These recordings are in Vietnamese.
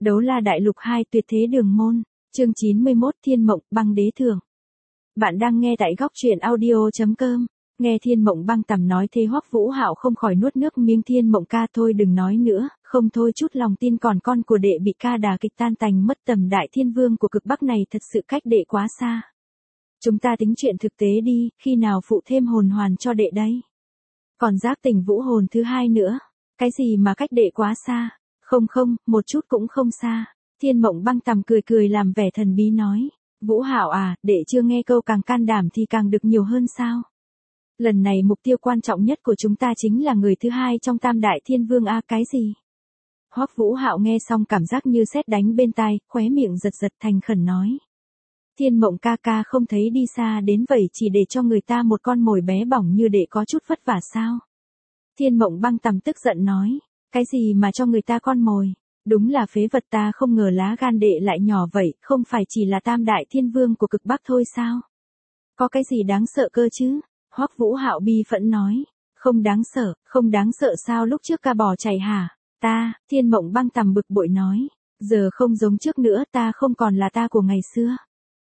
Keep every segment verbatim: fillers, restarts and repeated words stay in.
Đấu la đại lục hai tuyệt thế đường môn, chương chín mươi mốt Thiên Mộng Băng Đế Thường. Bạn đang nghe tại góc truyện audio.com, nghe Thiên Mộng Băng Tầm nói thế Hoắc Vũ Hạo không khỏi nuốt nước miếng. Thiên Mộng ca thôi đừng nói nữa, không thôi chút lòng tin còn con của đệ bị ca đà kịch tan tành mất. Tầm đại thiên vương của cực bắc này thật sự cách đệ quá xa. Chúng ta tính chuyện thực tế đi, khi nào phụ thêm hồn hoàn cho đệ đấy? Còn giác tỉnh vũ hồn thứ hai nữa, cái gì mà cách đệ quá xa? Không không, một chút cũng không xa. Thiên Mộng Băng Tầm cười cười làm vẻ thần bí nói. Vũ Hạo à, đệ chưa nghe câu càng can đảm thì càng được nhiều hơn sao? Lần này mục tiêu quan trọng nhất của chúng ta chính là người thứ hai trong tam đại thiên vương a. Cái gì? Hoắc Vũ Hạo nghe xong cảm giác như sét đánh bên tai, khóe miệng giật giật thành khẩn nói. Thiên Mộng ca ca không thấy đi xa đến vậy chỉ để cho người ta một con mồi bé bỏng như đệ có chút vất vả sao? Thiên Mộng Băng Tầm tức giận nói. Cái gì mà cho người ta con mồi? Đúng là phế vật, ta không ngờ lá gan đệ lại nhỏ vậy, không phải chỉ là tam đại thiên vương của cực bắc thôi sao? Có cái gì đáng sợ cơ chứ? Hoắc Vũ Hạo bi phẫn nói. Không đáng sợ, không đáng sợ sao lúc trước ca bỏ chạy hả? Ta, Thiên Mộng Băng Tầm bực bội nói. Giờ không giống trước nữa, ta không còn là ta của ngày xưa.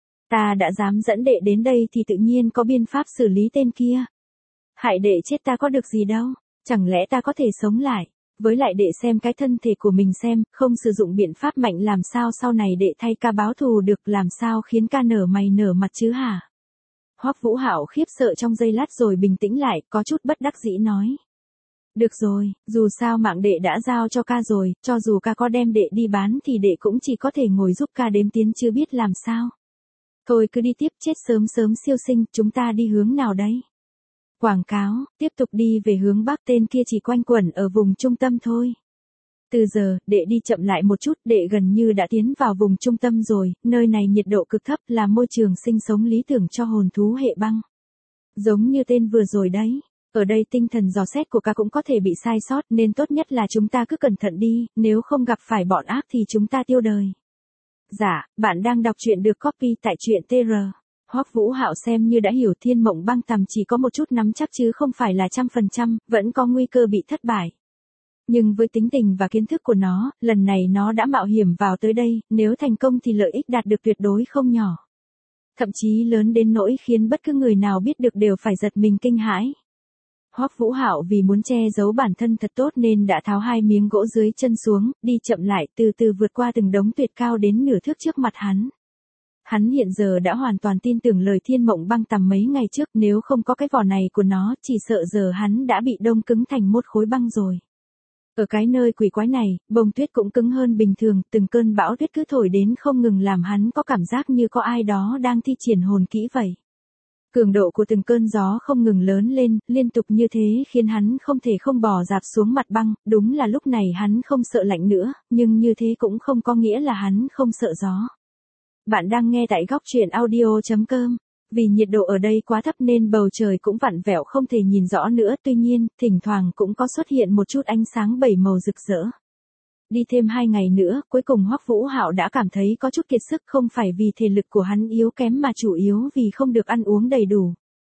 Ta đã dám dẫn đệ đến đây thì tự nhiên có biện pháp xử lý tên kia. Hại đệ chết ta có được gì đâu, chẳng lẽ ta có thể sống lại? Với lại đệ xem cái thân thể của mình xem, không sử dụng biện pháp mạnh làm sao sau này đệ thay ca báo thù được, làm sao khiến ca nở mày nở mặt chứ hả? Hoắc Vũ Hạo khiếp sợ trong giây lát rồi bình tĩnh lại, có chút bất đắc dĩ nói. Được rồi, dù sao mạng đệ đã giao cho ca rồi, cho dù ca có đem đệ đi bán thì đệ cũng chỉ có thể ngồi giúp ca đếm tiến chứ biết làm sao. Thôi cứ đi tiếp, chết sớm sớm siêu sinh, chúng ta đi hướng nào đấy? Quảng cáo, tiếp tục đi về hướng bắc, tên kia chỉ quanh quẩn ở vùng trung tâm thôi. Từ giờ, đệ đi chậm lại một chút, đệ gần như đã tiến vào vùng trung tâm rồi, nơi này nhiệt độ cực thấp là môi trường sinh sống lý tưởng cho hồn thú hệ băng. Giống như tên vừa rồi đấy, ở đây tinh thần dò xét của ca cũng có thể bị sai sót nên tốt nhất là chúng ta cứ cẩn thận đi, nếu không gặp phải bọn ác thì chúng ta tiêu đời. Dạ, bạn đang đọc truyện được copy tại truyện tê rờ. Hoắc Vũ Hạo xem như đã hiểu Thiên Mộng Băng Tầm chỉ có một chút nắm chắc chứ không phải là trăm phần trăm, vẫn có nguy cơ bị thất bại. Nhưng với tính tình và kiến thức của nó, lần này nó đã mạo hiểm vào tới đây, nếu thành công thì lợi ích đạt được tuyệt đối không nhỏ. Thậm chí lớn đến nỗi khiến bất cứ người nào biết được đều phải giật mình kinh hãi. Hoắc Vũ Hạo vì muốn che giấu bản thân thật tốt nên đã tháo hai miếng gỗ dưới chân xuống, đi chậm lại từ từ vượt qua từng đống tuyệt cao đến nửa thước trước mặt hắn. Hắn hiện giờ đã hoàn toàn tin tưởng lời Thiên Mộng Băng Tầm mấy ngày trước, nếu không có cái vỏ này của nó, chỉ sợ giờ hắn đã bị đông cứng thành một khối băng rồi. Ở cái nơi quỷ quái này, bông tuyết cũng cứng hơn bình thường, từng cơn bão tuyết cứ thổi đến không ngừng làm hắn có cảm giác như có ai đó đang thi triển hồn kỹ vậy. Cường độ của từng cơn gió không ngừng lớn lên, liên tục như thế khiến hắn không thể không bò dạp xuống mặt băng, đúng là lúc này hắn không sợ lạnh nữa, nhưng như thế cũng không có nghĩa là hắn không sợ gió. Bạn đang nghe tại góc truyện audio.com. Vì nhiệt độ ở đây quá thấp nên bầu trời cũng vặn vẹo không thể nhìn rõ nữa, tuy nhiên, thỉnh thoảng cũng có xuất hiện một chút ánh sáng bảy màu rực rỡ. Đi thêm hai ngày nữa, cuối cùng Hoắc Vũ Hạo đã cảm thấy có chút kiệt sức, không phải vì thể lực của hắn yếu kém mà chủ yếu vì không được ăn uống đầy đủ.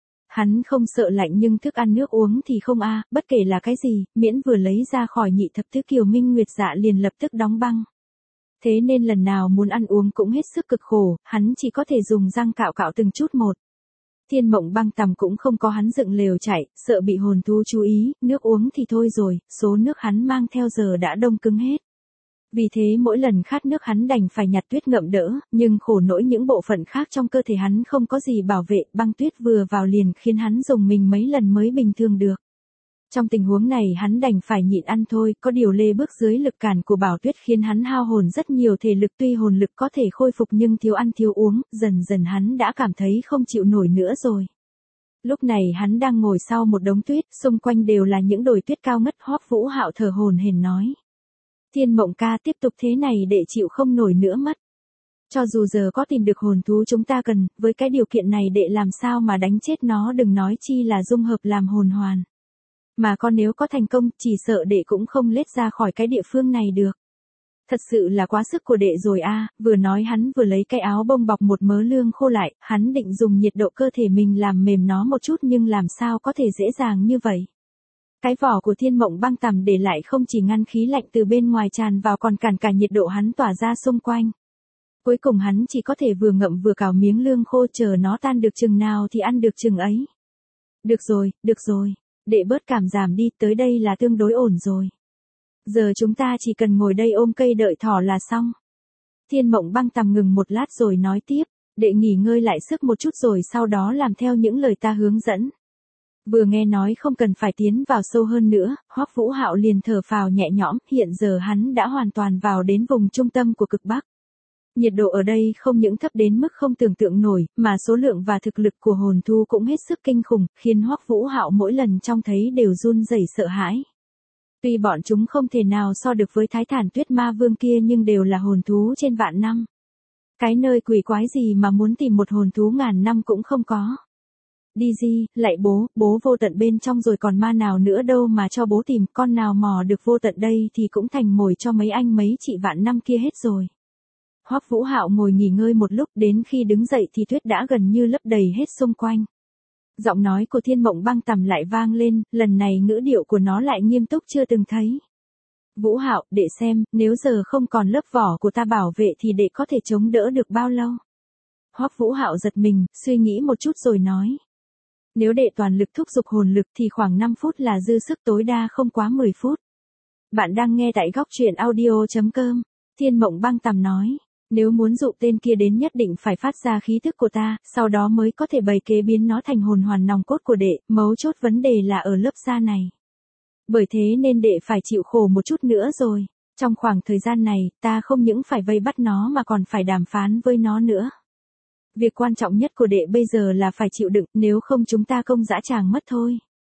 Hắn không sợ lạnh nhưng thức ăn nước uống thì không a, bất kể là cái gì, miễn vừa lấy ra khỏi nhị thập tứ kiều minh nguyệt dạ liền lập tức đóng băng. Thế nên lần nào muốn ăn uống cũng hết sức cực khổ, hắn chỉ có thể dùng răng cạo cạo từng chút một. Thiên Mộng Băng Tầm cũng không có hắn dựng lều chạy, sợ bị hồn thú chú ý, nước uống thì thôi rồi, số nước hắn mang theo giờ đã đông cứng hết. Vì thế mỗi lần khát nước hắn đành phải nhặt tuyết ngậm đỡ, nhưng khổ nỗi những bộ phận khác trong cơ thể hắn không có gì bảo vệ, băng tuyết vừa vào liền khiến hắn dùng mình mấy lần mới bình thường được. Trong tình huống này hắn đành phải nhịn ăn thôi, có điều lê bước dưới lực cản của bảo tuyết khiến hắn hao hồn rất nhiều thể lực, tuy hồn lực có thể khôi phục nhưng thiếu ăn thiếu uống, dần dần hắn đã cảm thấy không chịu nổi nữa rồi. Lúc này hắn đang ngồi sau một đống tuyết, xung quanh đều là những đồi tuyết cao ngất. Hoắc Vũ Hạo thở hổn hển nói. Thiên Mộng ca, tiếp tục thế này đệ chịu không nổi nữa mất. Cho dù giờ có tìm được hồn thú chúng ta cần, với cái điều kiện này đệ làm sao mà đánh chết nó, đừng nói chi là dung hợp làm hồn hoàn. Mà con nếu có thành công, chỉ sợ đệ cũng không lết ra khỏi cái địa phương này được. Thật sự là quá sức của đệ rồi a. Vừa nói hắn vừa lấy cái áo bông bọc một mớ lương khô lại, hắn định dùng nhiệt độ cơ thể mình làm mềm nó một chút nhưng làm sao có thể dễ dàng như vậy. Cái vỏ của thiên mộng băng tằm để lại không chỉ ngăn khí lạnh từ bên ngoài tràn vào còn cản cả nhiệt độ hắn tỏa ra xung quanh. Cuối cùng hắn chỉ có thể vừa ngậm vừa cào miếng lương khô chờ nó tan được chừng nào thì ăn được chừng ấy. Được rồi, được rồi, đệ bớt cảm giảm đi, tới đây là tương đối ổn rồi. Giờ chúng ta chỉ cần ngồi đây ôm cây đợi thỏ là xong. Thiên mộng băng tằm ngừng một lát rồi nói tiếp, đệ nghỉ ngơi lại sức một chút rồi sau đó làm theo những lời ta hướng dẫn. Vừa nghe nói không cần phải tiến vào sâu hơn nữa, Hoắc Vũ Hạo liền thở phào nhẹ nhõm, hiện giờ hắn đã hoàn toàn vào đến vùng trung tâm của cực Bắc. Nhiệt độ ở đây không những thấp đến mức không tưởng tượng nổi, mà số lượng và thực lực của hồn thú cũng hết sức kinh khủng, khiến Hoắc Vũ Hạo mỗi lần trông thấy đều run rẩy sợ hãi. Tuy bọn chúng không thể nào so được với Thái Thản Tuyết Ma Vương kia nhưng đều là hồn thú trên vạn năm. Cái nơi quỷ quái gì mà muốn tìm một hồn thú ngàn năm cũng không có. Đi gì, lạy bố, bố vô tận bên trong rồi còn ma nào nữa đâu mà cho bố tìm, con nào mò được vô tận đây thì cũng thành mồi cho mấy anh mấy chị vạn năm kia hết rồi. Hoắc Vũ Hạo ngồi nghỉ ngơi một lúc, đến khi đứng dậy thì tuyết đã gần như lấp đầy hết xung quanh. Giọng nói của thiên mộng băng tằm lại vang lên, lần này ngữ điệu của nó lại nghiêm túc chưa từng thấy. Vũ Hạo, đệ xem, nếu giờ không còn lớp vỏ của ta bảo vệ thì đệ có thể chống đỡ được bao lâu? Hoắc Vũ Hạo giật mình, suy nghĩ một chút rồi nói. Nếu đệ toàn lực thúc giục hồn lực thì khoảng năm phút là dư sức, tối đa không quá mười phút. Bạn đang nghe tại góc truyện audio chấm com. Thiên mộng băng tằm nói. Nếu muốn dụ tên kia đến nhất định phải phát ra khí thức của ta, sau đó mới có thể bày kế biến nó thành hồn hoàn nòng cốt của đệ, mấu chốt vấn đề là ở lớp da này. Bởi thế nên đệ phải chịu khổ một chút nữa rồi. Trong khoảng thời gian này, ta không những phải vây bắt nó mà còn phải đàm phán với nó nữa. Việc quan trọng nhất của đệ bây giờ là phải chịu đựng, nếu không chúng ta công dã tràng mất thôi.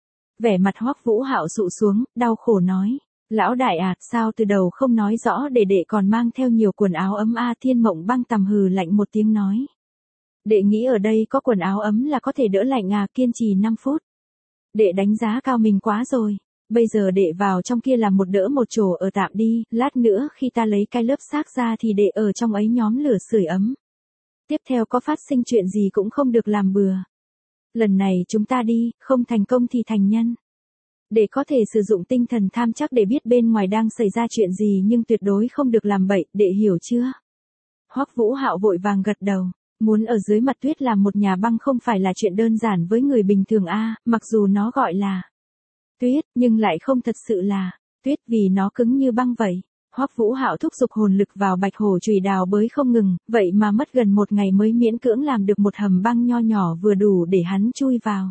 Vẻ mặt Hoắc Vũ Hạo sụ xuống, đau khổ nói. Lão đại à, sao từ đầu không nói rõ để đệ còn mang theo nhiều quần áo ấm a? Thiên mộng băng tằm hừ lạnh một tiếng nói. Đệ nghĩ ở đây có quần áo ấm là có thể đỡ lạnh à? Kiên trì năm phút. Đệ đánh giá cao mình quá rồi. Bây giờ đệ vào trong kia làm một đỡ một chỗ ở tạm đi, lát nữa khi ta lấy cái lớp xác ra thì đệ ở trong ấy nhóm lửa sưởi ấm. Tiếp theo có phát sinh chuyện gì cũng không được làm bừa. Lần này chúng ta đi, không thành công thì thành nhân. Để có thể sử dụng tinh thần tham chắc để biết bên ngoài đang xảy ra chuyện gì nhưng tuyệt đối không được làm bậy, đệ hiểu chưa? Hoắc Vũ Hạo vội vàng gật đầu. Muốn ở dưới mặt tuyết làm một nhà băng không phải là chuyện đơn giản với người bình thường a, mặc dù nó gọi là tuyết, nhưng lại không thật sự là tuyết vì nó cứng như băng vậy. Hoắc Vũ Hạo thúc giục hồn lực vào bạch hổ chùy đào bới không ngừng, vậy mà mất gần một ngày mới miễn cưỡng làm được một hầm băng nho nhỏ vừa đủ để hắn chui vào.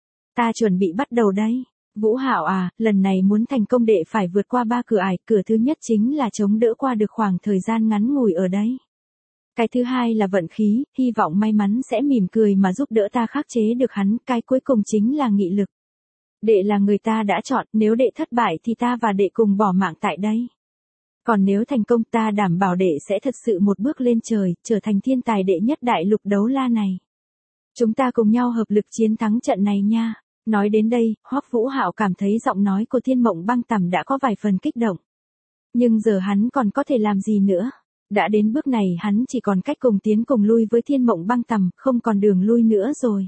Ta chuẩn bị bắt đầu đây. Vũ Hạo à, lần này muốn thành công đệ phải vượt qua ba cửa ải, cửa thứ nhất chính là chống đỡ qua được khoảng thời gian ngắn ngủi ở đấy. Cái thứ hai là vận khí, hy vọng may mắn sẽ mỉm cười mà giúp đỡ ta khắc chế được hắn, cái cuối cùng chính là nghị lực. Đệ là người ta đã chọn, nếu đệ thất bại thì ta và đệ cùng bỏ mạng tại đây. Còn nếu thành công ta đảm bảo đệ sẽ thật sự một bước lên trời, trở thành thiên tài đệ nhất đại lục đấu la này. Chúng ta cùng nhau hợp lực chiến thắng trận này nha. Nói đến đây, Hoắc Vũ Hạo cảm thấy giọng nói của thiên mộng băng tằm đã có vài phần kích động. Nhưng giờ hắn còn có thể làm gì nữa? Đã đến bước này hắn chỉ còn cách cùng tiến cùng lui với thiên mộng băng tằm, không còn đường lui nữa rồi.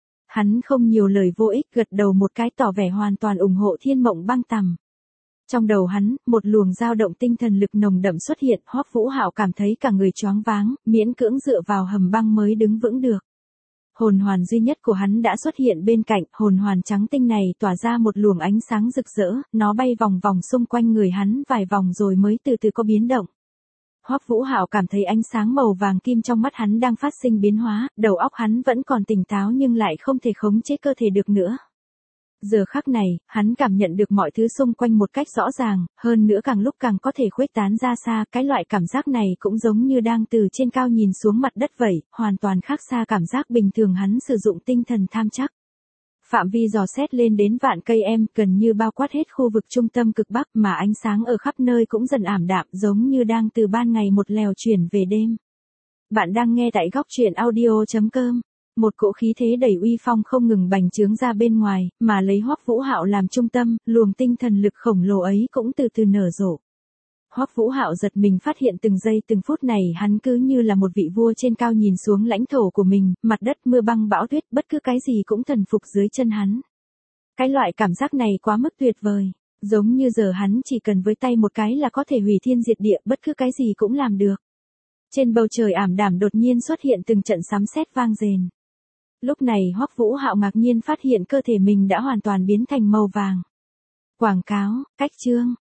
Hắn không nhiều lời vô ích, gật đầu một cái tỏ vẻ hoàn toàn ủng hộ thiên mộng băng tằm. Trong đầu hắn, một luồng dao động tinh thần lực nồng đậm xuất hiện, Hoắc Vũ Hạo cảm thấy cả người choáng váng, miễn cưỡng dựa vào hầm băng mới đứng vững được. Hồn hoàn duy nhất của hắn đã xuất hiện bên cạnh, hồn hoàn trắng tinh này tỏa ra một luồng ánh sáng rực rỡ, nó bay vòng vòng xung quanh người hắn vài vòng rồi mới từ từ có biến động. Hoắc Vũ Hạo cảm thấy ánh sáng màu vàng kim trong mắt hắn đang phát sinh biến hóa, đầu óc hắn vẫn còn tỉnh táo nhưng lại không thể khống chế cơ thể được nữa. Giờ khắc này, hắn cảm nhận được mọi thứ xung quanh một cách rõ ràng, hơn nữa càng lúc càng có thể khuếch tán ra xa, cái loại cảm giác này cũng giống như đang từ trên cao nhìn xuống mặt đất vậy, hoàn toàn khác xa cảm giác bình thường hắn sử dụng tinh thần tham chắc. Phạm vi dò xét lên đến vạn cây em, gần như bao quát hết khu vực trung tâm cực Bắc mà ánh sáng ở khắp nơi cũng dần ảm đạm giống như đang từ ban ngày một lèo chuyển về đêm. Bạn đang nghe tại góc truyện audio chấm com. Một cỗ khí thế đầy uy phong không ngừng bành trướng ra bên ngoài, mà lấy Hoắc Vũ Hạo làm trung tâm, luồng tinh thần lực khổng lồ ấy cũng từ từ nở rộ. Hoắc Vũ Hạo giật mình phát hiện từng giây từng phút này hắn cứ như là một vị vua trên cao nhìn xuống lãnh thổ của mình, mặt đất mưa băng bão tuyết, bất cứ cái gì cũng thần phục dưới chân hắn. Cái loại cảm giác này quá mức tuyệt vời. Giống như giờ hắn chỉ cần với tay một cái là có thể hủy thiên diệt địa, bất cứ cái gì cũng làm được. Trên bầu trời ảm đạm đột nhiên xuất hiện từng trận sấm sét vang rền. Lúc này Hoắc Vũ Hạo ngạc nhiên phát hiện cơ thể mình đã hoàn toàn biến thành màu vàng. Quảng cáo, cách chương.